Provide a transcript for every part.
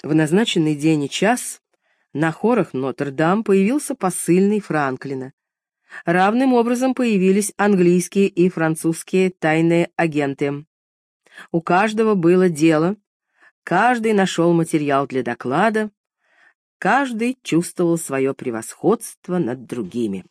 В назначенный день и час на хорах Нотр-Дам появился посыльный Франклина. Равным образом появились английские и французские тайные агенты. У каждого было дело, каждый нашел материал для доклада, каждый чувствовал свое превосходство над другими.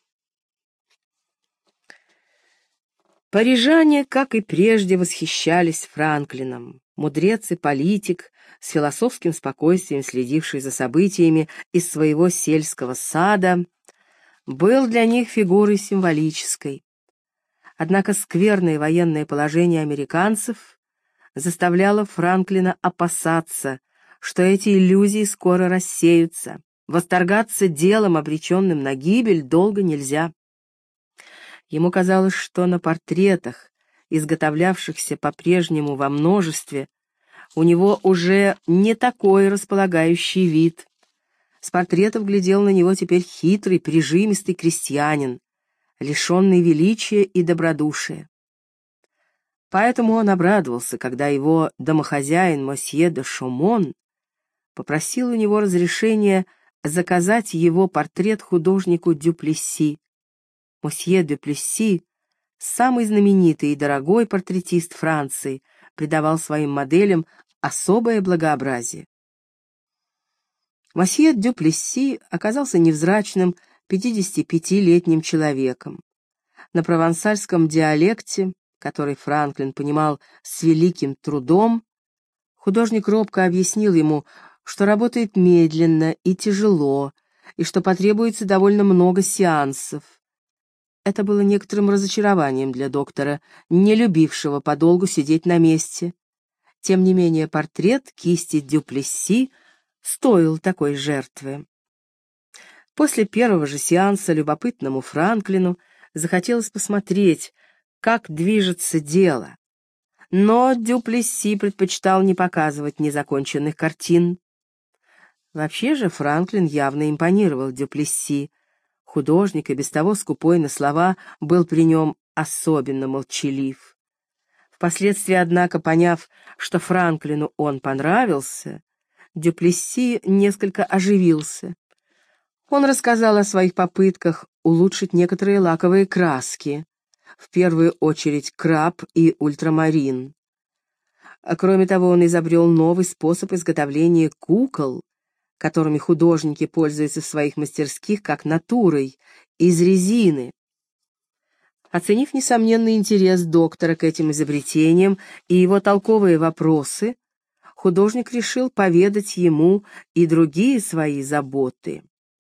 Парижане, как и прежде, восхищались Франклином. Мудрец и политик, с философским спокойствием следивший за событиями из своего сельского сада, был для них фигурой символической. Однако скверное военное положение американцев заставляло Франклина опасаться, что эти иллюзии скоро рассеются. Восторгаться делом, обреченным на гибель, долго нельзя. Ему казалось, что на портретах, изготовлявшихся по-прежнему во множестве, у него уже не такой располагающий вид. С портретов глядел на него теперь хитрый, прижимистый крестьянин, лишенный величия и добродушия. Поэтому он обрадовался, когда его домохозяин мосье де Шомон попросил у него разрешения заказать его портрет художнику Дюплесси. Мосье Дюплесси, самый знаменитый и дорогой портретист Франции, придавал своим моделям особое благообразие. Мосье Дюплесси оказался невзрачным 55-летним человеком. На провансальском диалекте, который Франклин понимал с великим трудом, художник робко объяснил ему, что работает медленно и тяжело, и что потребуется довольно много сеансов. Это было некоторым разочарованием для доктора, не любившего подолгу сидеть на месте. Тем не менее, портрет кисти Дюплесси стоил такой жертвы. После первого же сеанса любопытному Франклину захотелось посмотреть, как движется дело. Но Дюплесси предпочитал не показывать незаконченных картин. Вообще же Франклин явно импонировал Дюплесси. Художник, и без того скупой на слова, был при нем особенно молчалив. Впоследствии, однако, поняв, что Франклину он понравился, Дюплесси несколько оживился. Он рассказал о своих попытках улучшить некоторые лаковые краски, в первую очередь краб и ультрамарин. Кроме того, он изобрел новый способ изготовления кукол, которыми художники пользуются в своих мастерских как натурой, из резины. Оценив несомненный интерес доктора к этим изобретениям и его толковые вопросы, художник решил поведать ему и другие свои заботы.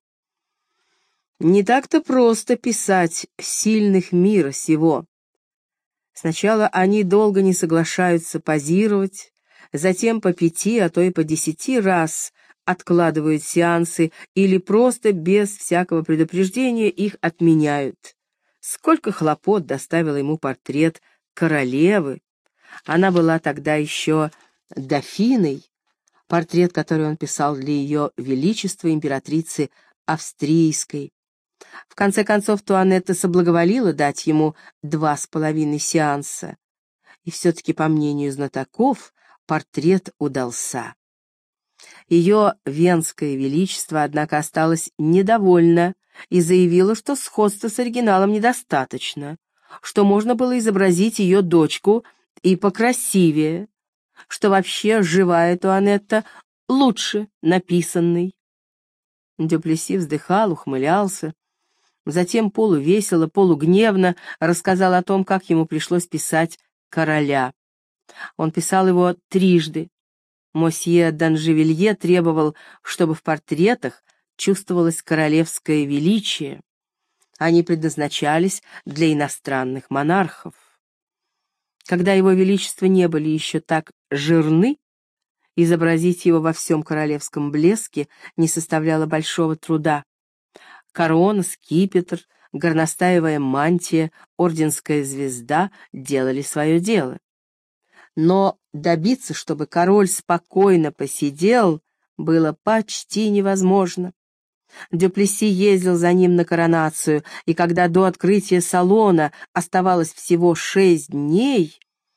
Не так-то просто писать сильных мира сего. Сначала они долго не соглашаются позировать, затем по 5, а то и по 10 раз откладывают сеансы или просто без всякого предупреждения их отменяют. Сколько хлопот доставил ему портрет королевы. Она была тогда еще дофиной, портрет, который он писал для ее величества императрицы Австрийской. В конце концов, Туанетта соблаговолила дать ему 2,5 сеанса. И все-таки, по мнению знатоков, портрет удался. Ее венское величество, однако, осталось недовольно и заявило, что сходства с оригиналом недостаточно, что можно было изобразить ее дочку и покрасивее, что вообще живая Туанетта лучше написанной. Дюплесси вздыхал, ухмылялся, затем полувесело, полугневно рассказал о том, как ему пришлось писать короля. Он писал его 3. Мосье Данжевилье требовал, чтобы в портретах чувствовалось королевское величие. Они предназначались для иностранных монархов. Когда его величество не были еще так жирны, изобразить его во всем королевском блеске не составляло большого труда. Корона, скипетр, горностаевая мантия, орденская звезда делали свое дело. Но добиться, чтобы король спокойно посидел, было почти невозможно. Дюплесси ездил за ним на коронацию, и когда до открытия салона оставалось всего 6 дней,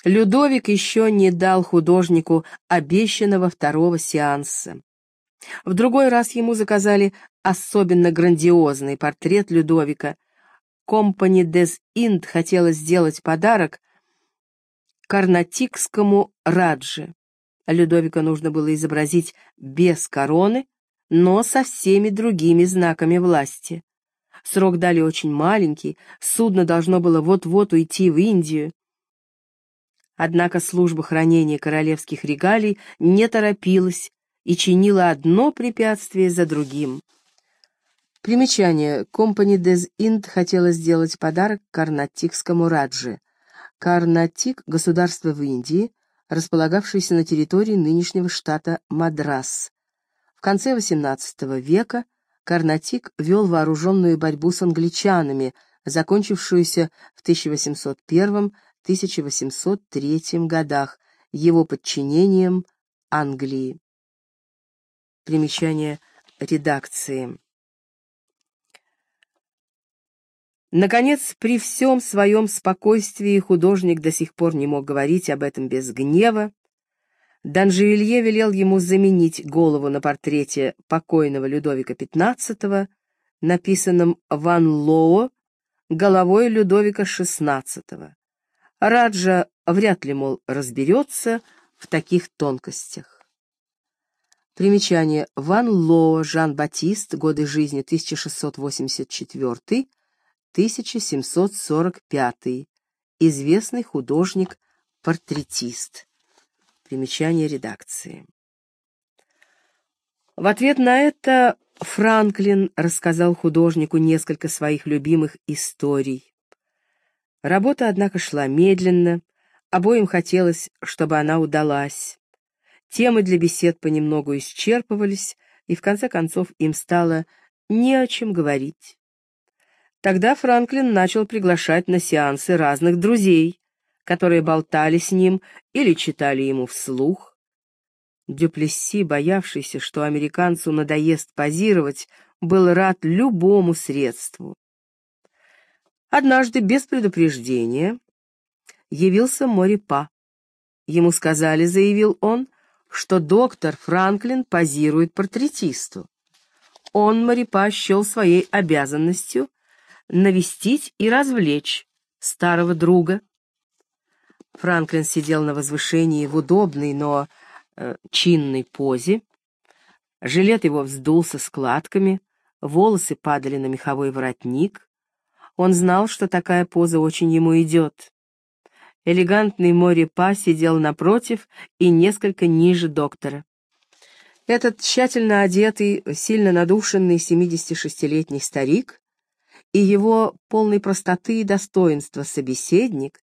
Людовик еще не дал художнику обещанного второго сеанса. В другой раз ему заказали особенно грандиозный портрет Людовика. Компани des Indes хотела сделать подарок карнатикскому Радже. Людовика нужно было изобразить без короны, но со всеми другими знаками власти. Срок дали очень маленький, судно должно было вот-вот уйти в Индию. Однако служба хранения королевских регалий не торопилась и чинила одно препятствие за другим. Примечание. Компани des Indes хотела сделать подарок карнатикскому Радже. Карнатик — государство в Индии, располагавшееся на территории нынешнего штата Мадрас. В конце XVIII века Карнатик вел вооруженную борьбу с англичанами, закончившуюся в 1801-1803 годах его подчинением Англии. Примечание редакции. Наконец, при всем своем спокойствии художник до сих пор не мог говорить об этом без гнева. Данжевилье велел ему заменить голову на портрете покойного Людовика XV, написанном Ван Лоо, головой Людовика XVI. Раджа вряд ли, мол, разберется в таких тонкостях. Примечание. Ван Лоо Жан-Батист, годы жизни 1684-1745, известный художник-портретист. Примечание редакции. В ответ на это Франклин рассказал художнику несколько своих любимых историй. Работа, однако, шла медленно, обоим хотелось, чтобы она удалась. Темы для бесед понемногу исчерпывались, и в конце концов им стало не о чем говорить. Тогда Франклин начал приглашать на сеансы разных друзей, которые болтали с ним или читали ему вслух. Дюплесси, боявшийся, что американцу надоест позировать, был рад любому средству. Однажды, без предупреждения, явился Морипа. Ему сказали, заявил он, что доктор Франклин позирует портретисту. Он, Морипа, счел своей обязанностью навестить и развлечь старого друга. Франклин сидел на возвышении в удобной, но чинной позе. Жилет его вздулся складками, волосы падали на меховой воротник. Он знал, что такая поза очень ему идет. Элегантный Морипа сидел напротив и несколько ниже доктора. Этот тщательно одетый, сильно надушенный 76-летний старик и его полной простоты и достоинства собеседник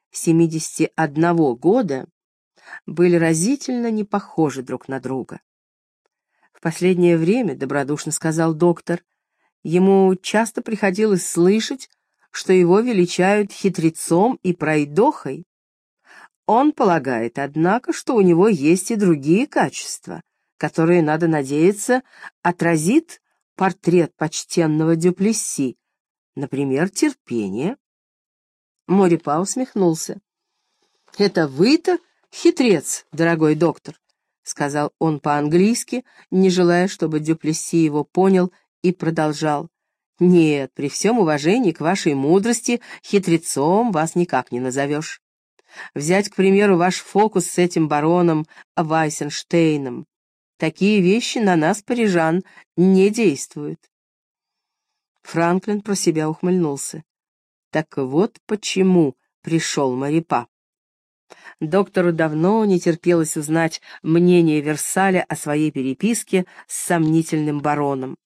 71 года были разительно не похожи друг на друга. В последнее время, добродушно сказал доктор, ему часто приходилось слышать, что его величают хитрецом и пройдохой. Он полагает, однако, что у него есть и другие качества, которые, надо надеяться, отразит портрет почтенного Дюплесси, например, терпение. Морипа усмехнулся. «Это вы-то хитрец, дорогой доктор», — сказал он по-английски, не желая, чтобы Дюплесси его понял, и продолжал. «Нет, при всем уважении к вашей мудрости, хитрецом вас никак не назовешь. Взять, к примеру, ваш фокус с этим бароном Вайсенштейном. Такие вещи на нас, парижан, не действуют». Франклин про себя ухмыльнулся. Так вот почему пришел Морипа. Доктору давно не терпелось узнать мнение Версаля о своей переписке с сомнительным бароном.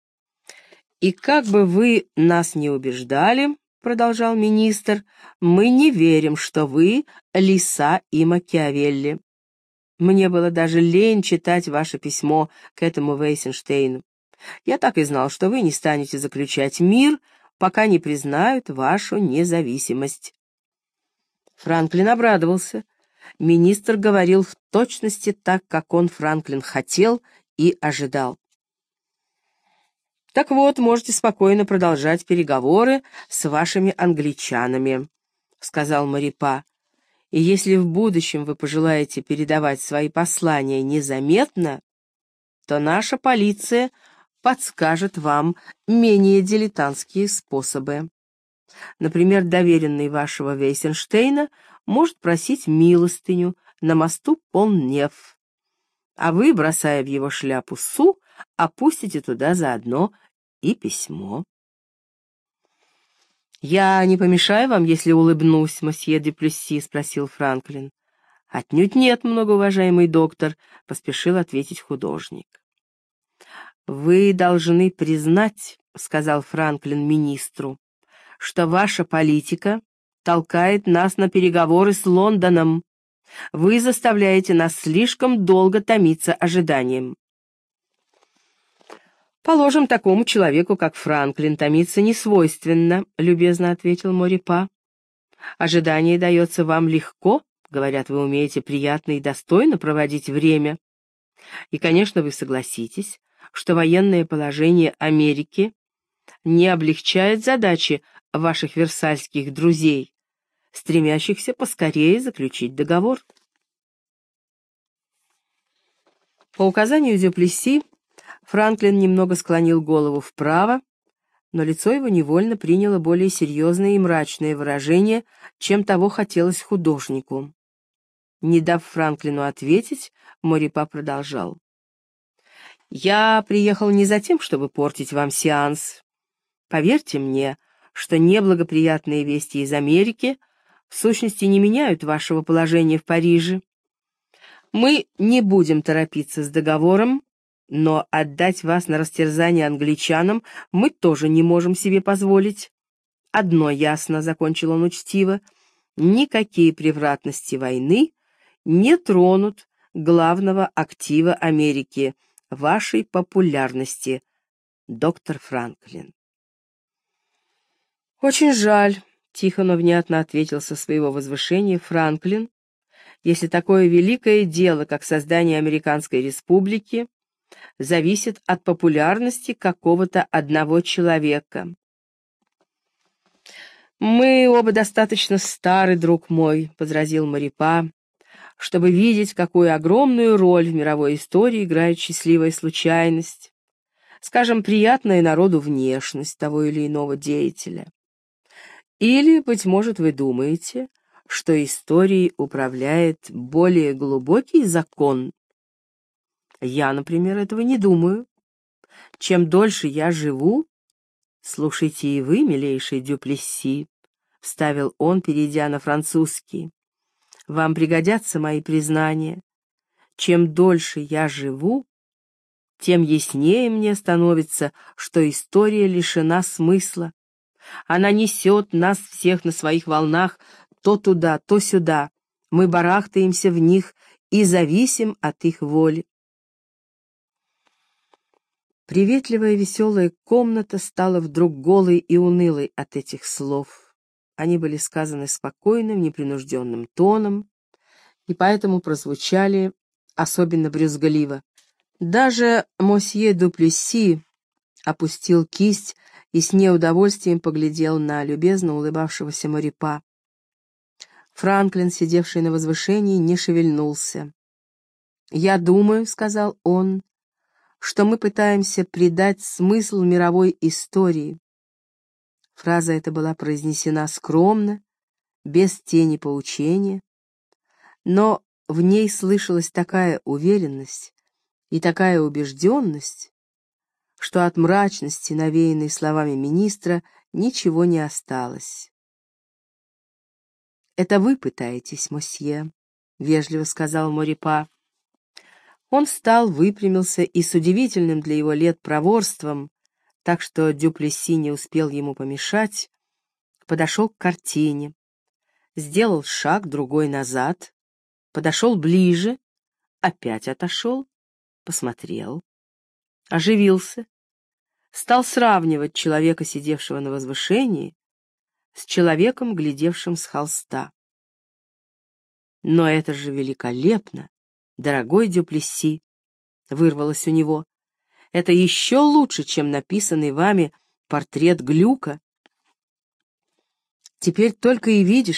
«И как бы вы нас не убеждали, — продолжал министр, — мы не верим, что вы лиса и Макиавелли. Мне было даже лень читать ваше письмо к этому Вейсенштейну. Я так и знал, что вы не станете заключать мир, пока не признают вашу независимость». Франклин обрадовался. Министр говорил в точности так, как он, Франклин, хотел и ожидал. «Так вот, можете спокойно продолжать переговоры с вашими англичанами», — сказал Морипа. И если в будущем вы пожелаете передавать свои послания незаметно, то наша полиция подскажет вам менее дилетантские способы. Например, доверенный вашего Вейсенштейна может просить милостыню на мосту Пон-Нев, а вы, бросая в его шляпу су, опустите туда заодно и письмо. «Я не помешаю вам, если улыбнусь, мосье де Плюсси?» — спросил Франклин. «Отнюдь нет, многоуважаемый доктор», — поспешил ответить художник. «Вы должны признать, — сказал Франклин министру, — что ваша политика толкает нас на переговоры с Лондоном. Вы заставляете нас слишком долго томиться ожиданием». «Положим, такому человеку, как Франклин, томиться не свойственно», — любезно ответил Морипа. «Ожидание дается вам легко, говорят, вы умеете приятно и достойно проводить время. И, конечно, вы согласитесь, что военное положение Америки не облегчает задачи ваших версальских друзей, стремящихся поскорее заключить договор». По указанию Дюплесси Франклин немного склонил голову вправо, но лицо его невольно приняло более серьезное и мрачное выражение, чем того хотелось художнику. Не дав Франклину ответить, Морипа продолжал. «Я приехал не за тем, чтобы портить вам сеанс. Поверьте мне, что неблагоприятные вести из Америки в сущности не меняют вашего положения в Париже. Мы не будем торопиться с договором, но отдать вас на растерзание англичанам мы тоже не можем себе позволить. Одно ясно, — закончил он учтиво, — никакие превратности войны не тронут главного актива Америки, вашей популярности, доктор Франклин». «Очень жаль», — тихо, но внятно ответил со своего возвышения Франклин, «если такое великое дело, как создание Американской республики, зависит от популярности какого-то одного человека. «Мы оба достаточно стары, друг мой», — возразил Морипа, «чтобы видеть, какую огромную роль в мировой истории играет счастливая случайность, скажем, приятная народу внешность того или иного деятеля. Или, быть может, вы думаете, что историей управляет более глубокий закон? Я, например, этого не думаю. Чем дольше я живу, слушайте и вы, милейший Дюплесси, — вставил он, перейдя на французский, — вам пригодятся мои признания. Чем дольше я живу, тем яснее мне становится, что история лишена смысла. Она несет нас всех на своих волнах то туда, то сюда. Мы барахтаемся в них и зависим от их воли. Приветливая веселая комната стала вдруг голой и унылой от этих слов. Они были сказаны спокойным, непринужденным тоном, и поэтому прозвучали особенно брюзгливо. Даже мосье Дюплесси опустил кисть и с неудовольствием поглядел на любезно улыбавшегося Морипа. Франклин, сидевший на возвышении, не шевельнулся. «Я думаю, — сказал он, — что мы пытаемся придать смысл мировой истории». Фраза эта была произнесена скромно, без тени поучения, но в ней слышалась такая уверенность и такая убежденность, что от мрачности, навеянной словами министра, ничего не осталось. «Это вы пытаетесь, мосье», — вежливо сказал Морипа. Он встал, выпрямился и с удивительным для его лет проворством, так что Дюплесси не успел ему помешать, подошел к картине, сделал шаг, другой назад, подошел ближе, опять отошел, посмотрел, оживился, стал сравнивать человека, сидевшего на возвышении, с человеком, глядевшим с холста. «Но это же великолепно, дорогой Дюплесси!» — вырвалось у него. «Это еще лучше, чем написанный вами портрет Глюка. Теперь только и видишь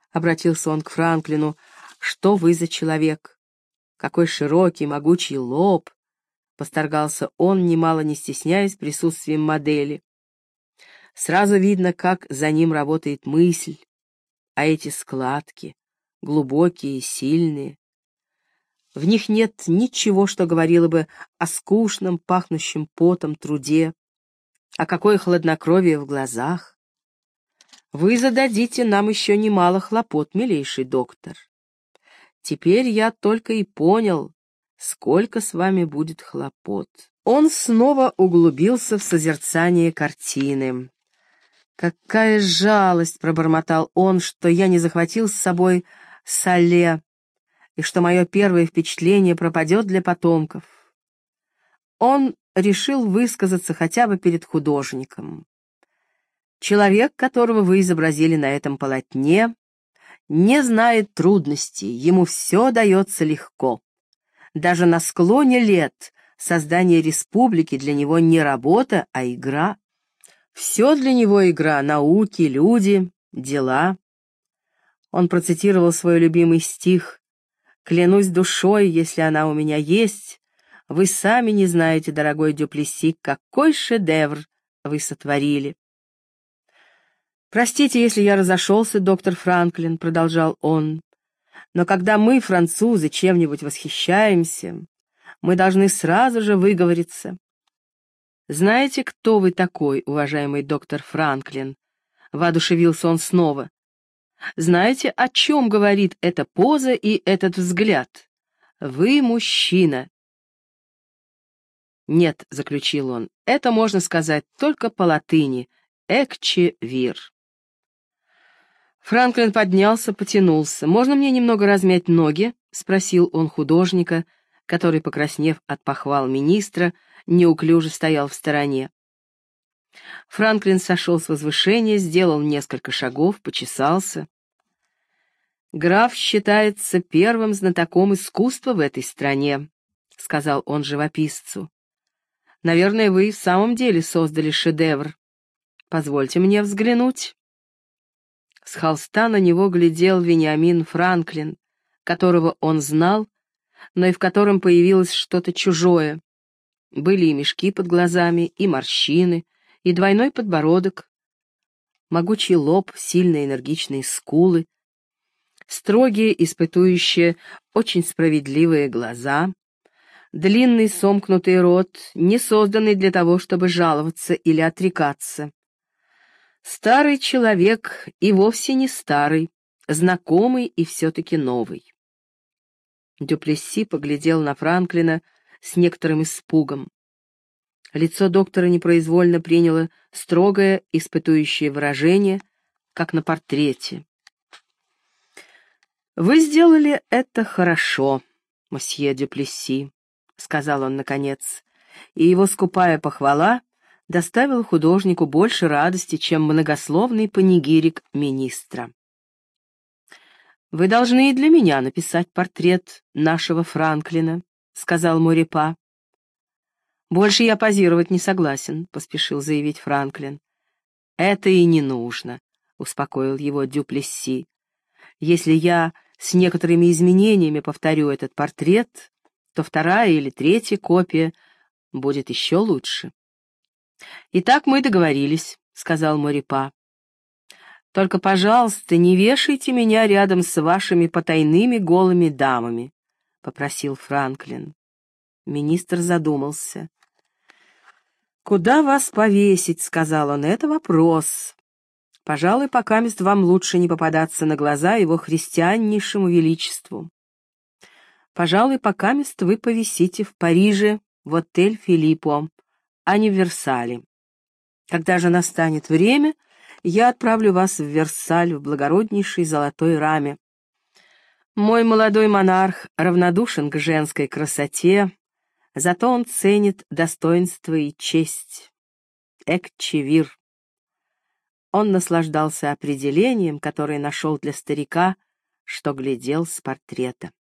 — обратился он к Франклину, — «что вы за человек? Какой широкий, могучий лоб!» — восторгался он, немало не стесняясь присутствием модели. «Сразу видно, как за ним работает мысль, а эти складки, глубокие и сильные. В них нет ничего, что говорило бы о скучном, пахнущем потом труде, а какое хладнокровие в глазах. Вы зададите нам еще немало хлопот, милейший доктор. Теперь я только и понял, сколько с вами будет хлопот». Он снова углубился в созерцание картины. «Какая жалость!» — пробормотал он, — «что я не захватил с собой Сале, и что мое первое впечатление пропадет для потомков». Он решил высказаться хотя бы перед художником. «Человек, которого вы изобразили на этом полотне, не знает трудностей, ему все дается легко. Даже на склоне лет создание республики для него не работа, а игра. Все для него игра, науки, люди, дела». Он процитировал свой любимый стих: «Клянусь душой, если она у меня есть, вы сами не знаете, дорогой Дюплесси, какой шедевр вы сотворили». «Простите, если я разошелся, доктор Франклин», — продолжал он, «но когда мы, французы, чем-нибудь восхищаемся, мы должны сразу же выговориться. Знаете, кто вы такой, уважаемый доктор Франклин?» — воодушевился он снова. «Знаете, о чем говорит эта поза и этот взгляд? Вы мужчина». «Нет», — заключил он, — «это можно сказать только по латыни. Экче вир». Франклин поднялся, потянулся. «Можно мне немного размять ноги?» — спросил он художника, который, покраснев от похвал министра, неуклюже стоял в стороне. Франклин сошел с возвышения, сделал несколько шагов, почесался. «Граф считается первым знатоком искусства в этой стране», — сказал он живописцу. «Наверное, вы в самом деле создали шедевр. Позвольте мне взглянуть». С холста на него глядел Вениамин Франклин, которого он знал, но и в котором появилось что-то чужое. Были и мешки под глазами, и морщины, и двойной подбородок, могучий лоб, сильные энергичные скулы, строгие, испытующие, очень справедливые глаза, длинный сомкнутый рот, не созданный для того, чтобы жаловаться или отрекаться. Старый человек и вовсе не старый, знакомый и все-таки новый. Дюплесси поглядел на Франклина с некоторым испугом. Лицо доктора непроизвольно приняло строгое, испытующее выражение, как на портрете. «Вы сделали это хорошо, мосье Дюплесси», — сказал он наконец, и его скупая похвала доставила художнику больше радости, чем многословный панигирик министра. «Вы должны и для меня написать портрет нашего Франклина», — сказал Морепа. «Больше я позировать не согласен», — поспешил заявить Франклин. «Это и не нужно», — успокоил его Дюплесси. «Если я с некоторыми изменениями повторю этот портрет, то вторая или третья копия будет еще лучше». «Итак, мы договорились», — сказал Морепа. «Только, пожалуйста, не вешайте меня рядом с вашими потайными голыми дамами», — попросил Франклин. Министр задумался. «Куда вас повесить?» — сказал он. «Это вопрос. Пожалуй, покамест вам лучше не попадаться на глаза его христианнейшему величеству. Пожалуй, покамест вы повисите в Париже, в отель Филиппо, а не в Версале. Когда же настанет время, я отправлю вас в Версаль в благороднейшей золотой раме. Мой молодой монарх равнодушен к женской красоте, зато он ценит достоинство и честь. Экчевир». Он наслаждался определением, которое нашел для старика, что глядел с портрета.